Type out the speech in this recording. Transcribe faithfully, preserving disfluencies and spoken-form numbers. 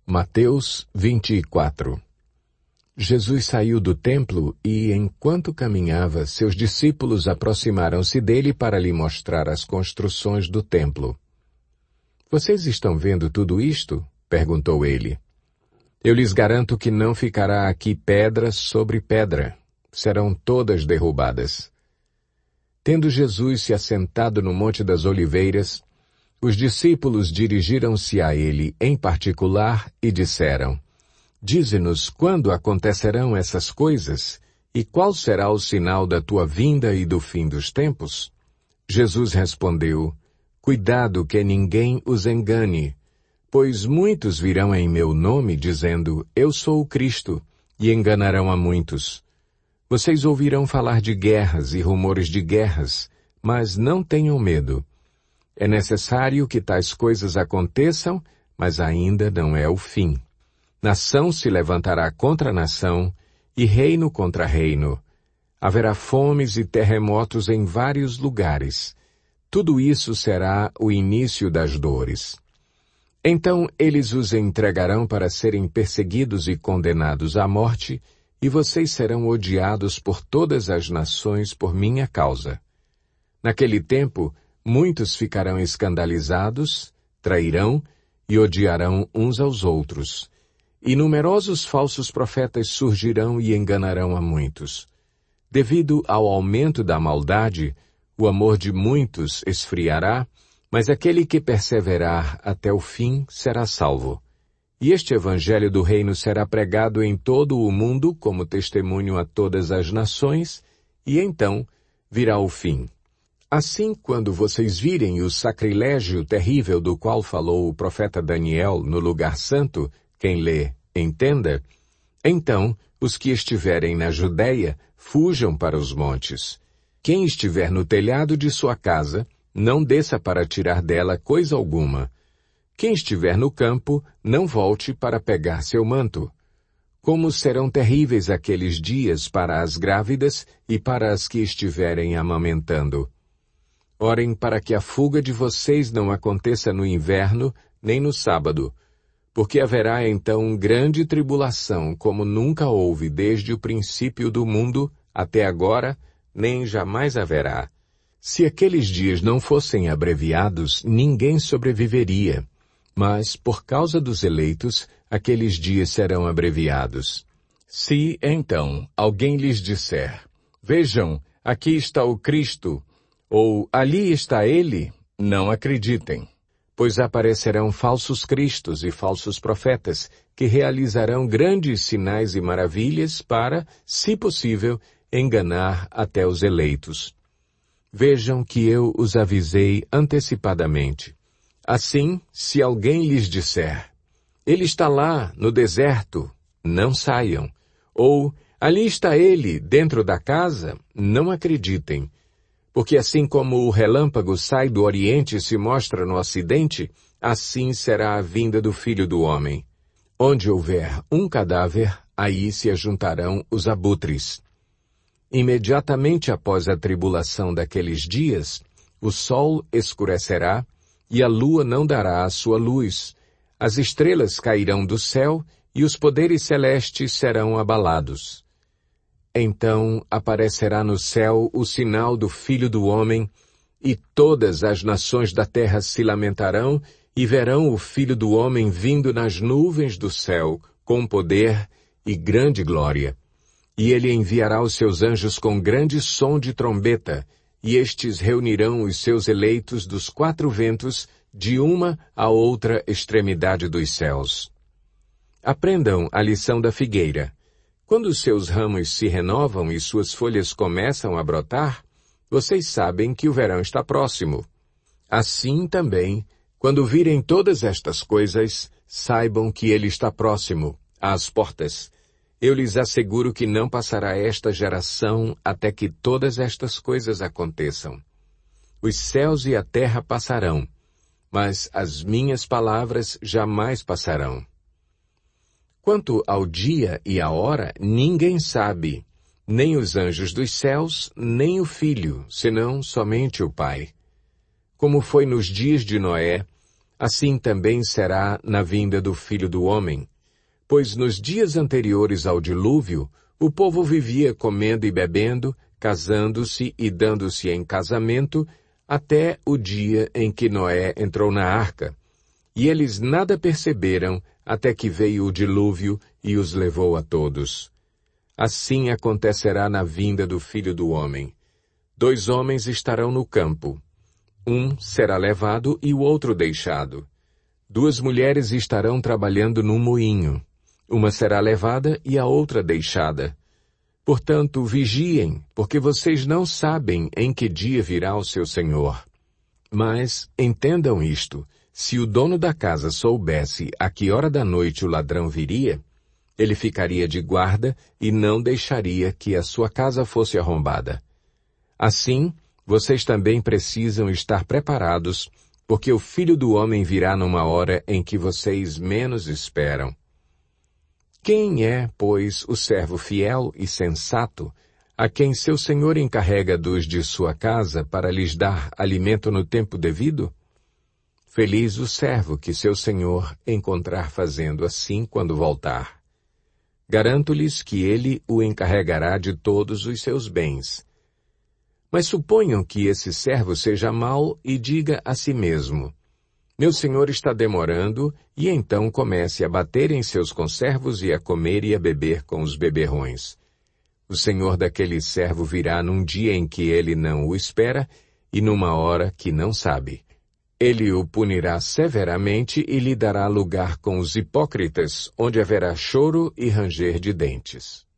Mateus vinte e quatro. Jesus saiu do templo e, enquanto caminhava, seus discípulos aproximaram-se dele para lhe mostrar as construções do templo. "Vocês estão vendo tudo isto?" perguntou ele. "Eu lhes garanto que não ficará aqui pedra sobre pedra. Serão todas derrubadas." Tendo Jesus se assentado no Monte das Oliveiras, os discípulos dirigiram-se a ele em particular e disseram: "Dize-nos quando acontecerão essas coisas, e qual será o sinal da tua vinda e do fim dos tempos?" Jesus respondeu: "Cuidado que ninguém os engane, pois muitos virão em meu nome dizendo, eu sou o Cristo, e enganarão a muitos. Vocês ouvirão falar de guerras e rumores de guerras, mas não tenham medo. É necessário que tais coisas aconteçam, mas ainda não é o fim. Nação se levantará contra nação, e reino contra reino. Haverá fomes e terremotos em vários lugares. Tudo isso será o início das dores. Então eles os entregarão para serem perseguidos e condenados à morte, e vocês serão odiados por todas as nações por minha causa. Naquele tempo, muitos ficarão escandalizados, trairão e odiarão uns aos outros. E numerosos falsos profetas surgirão e enganarão a muitos. Devido ao aumento da maldade, o amor de muitos esfriará, mas aquele que perseverar até o fim será salvo. E este evangelho do reino será pregado em todo o mundo como testemunho a todas as nações, e então virá o fim. Assim, quando vocês virem o sacrilégio terrível do qual falou o profeta Daniel no lugar santo, quem lê, entenda, então os que estiverem na Judéia fujam para os montes. Quem estiver no telhado de sua casa, não desça para tirar dela coisa alguma. Quem estiver no campo, não volte para pegar seu manto. Como serão terríveis aqueles dias para as grávidas e para as que estiverem amamentando. Orem para que a fuga de vocês não aconteça no inverno, nem no sábado, porque haverá então grande tribulação, como nunca houve desde o princípio do mundo até agora, nem jamais haverá. Se aqueles dias não fossem abreviados, ninguém sobreviveria. Mas, por causa dos eleitos, aqueles dias serão abreviados. Se, então, alguém lhes disser, vejam, aqui está o Cristo, ou ali está ele, não acreditem. Pois aparecerão falsos cristos e falsos profetas, que realizarão grandes sinais e maravilhas para, se possível, enganar até os eleitos. Vejam que eu os avisei antecipadamente. Assim, se alguém lhes disser, ele está lá, no deserto, não saiam. Ou, ali está ele, dentro da casa, não acreditem. Porque assim como o relâmpago sai do oriente e se mostra no ocidente, assim será a vinda do Filho do Homem. Onde houver um cadáver, aí se ajuntarão os abutres. Imediatamente após a tribulação daqueles dias, o sol escurecerá, e a lua não dará a sua luz, as estrelas cairão do céu, e os poderes celestes serão abalados. Então aparecerá no céu o sinal do Filho do Homem, e todas as nações da terra se lamentarão, e verão o Filho do Homem vindo nas nuvens do céu, com poder e grande glória. E ele enviará os seus anjos com grande som de trombeta, e estes reunirão os seus eleitos dos quatro ventos, de uma a outra extremidade dos céus. Aprendam a lição da figueira. Quando os seus ramos se renovam e suas folhas começam a brotar, vocês sabem que o verão está próximo. Assim também, quando virem todas estas coisas, saibam que ele está próximo, às portas. Eu lhes asseguro que não passará esta geração até que todas estas coisas aconteçam. Os céus e a terra passarão, mas as minhas palavras jamais passarão. Quanto ao dia e à hora, ninguém sabe, nem os anjos dos céus, nem o Filho, senão somente o Pai. Como foi nos dias de Noé, Assim também será na vinda do Filho do Homem. Pois nos dias anteriores ao dilúvio, o povo vivia comendo e bebendo, casando-se e dando-se em casamento, até o dia em que Noé entrou na arca. E eles nada perceberam até que veio o dilúvio e os levou a todos. Assim acontecerá na vinda do Filho do Homem. Dois homens estarão no campo. Um será levado e o outro deixado. Duas mulheres estarão trabalhando num moinho. Uma será levada e a outra deixada. Portanto, vigiem, porque vocês não sabem em que dia virá o seu Senhor. Mas entendam isto, se o dono da casa soubesse a que hora da noite o ladrão viria, ele ficaria de guarda e não deixaria que a sua casa fosse arrombada. Assim, vocês também precisam estar preparados, porque o Filho do Homem virá numa hora em que vocês menos esperam. Quem é, pois, o servo fiel e sensato, a quem seu senhor encarrega dos de sua casa para lhes dar alimento no tempo devido? Feliz o servo que seu senhor encontrar fazendo assim quando voltar. Garanto-lhes que ele o encarregará de todos os seus bens. Mas suponham que esse servo seja mau e diga a si mesmo: meu senhor está demorando, e então comece a bater em seus conservos e a comer e a beber com os beberrões. O senhor daquele servo virá num dia em que ele não o espera e numa hora que não sabe. Ele o punirá severamente e lhe dará lugar com os hipócritas, onde haverá choro e ranger de dentes.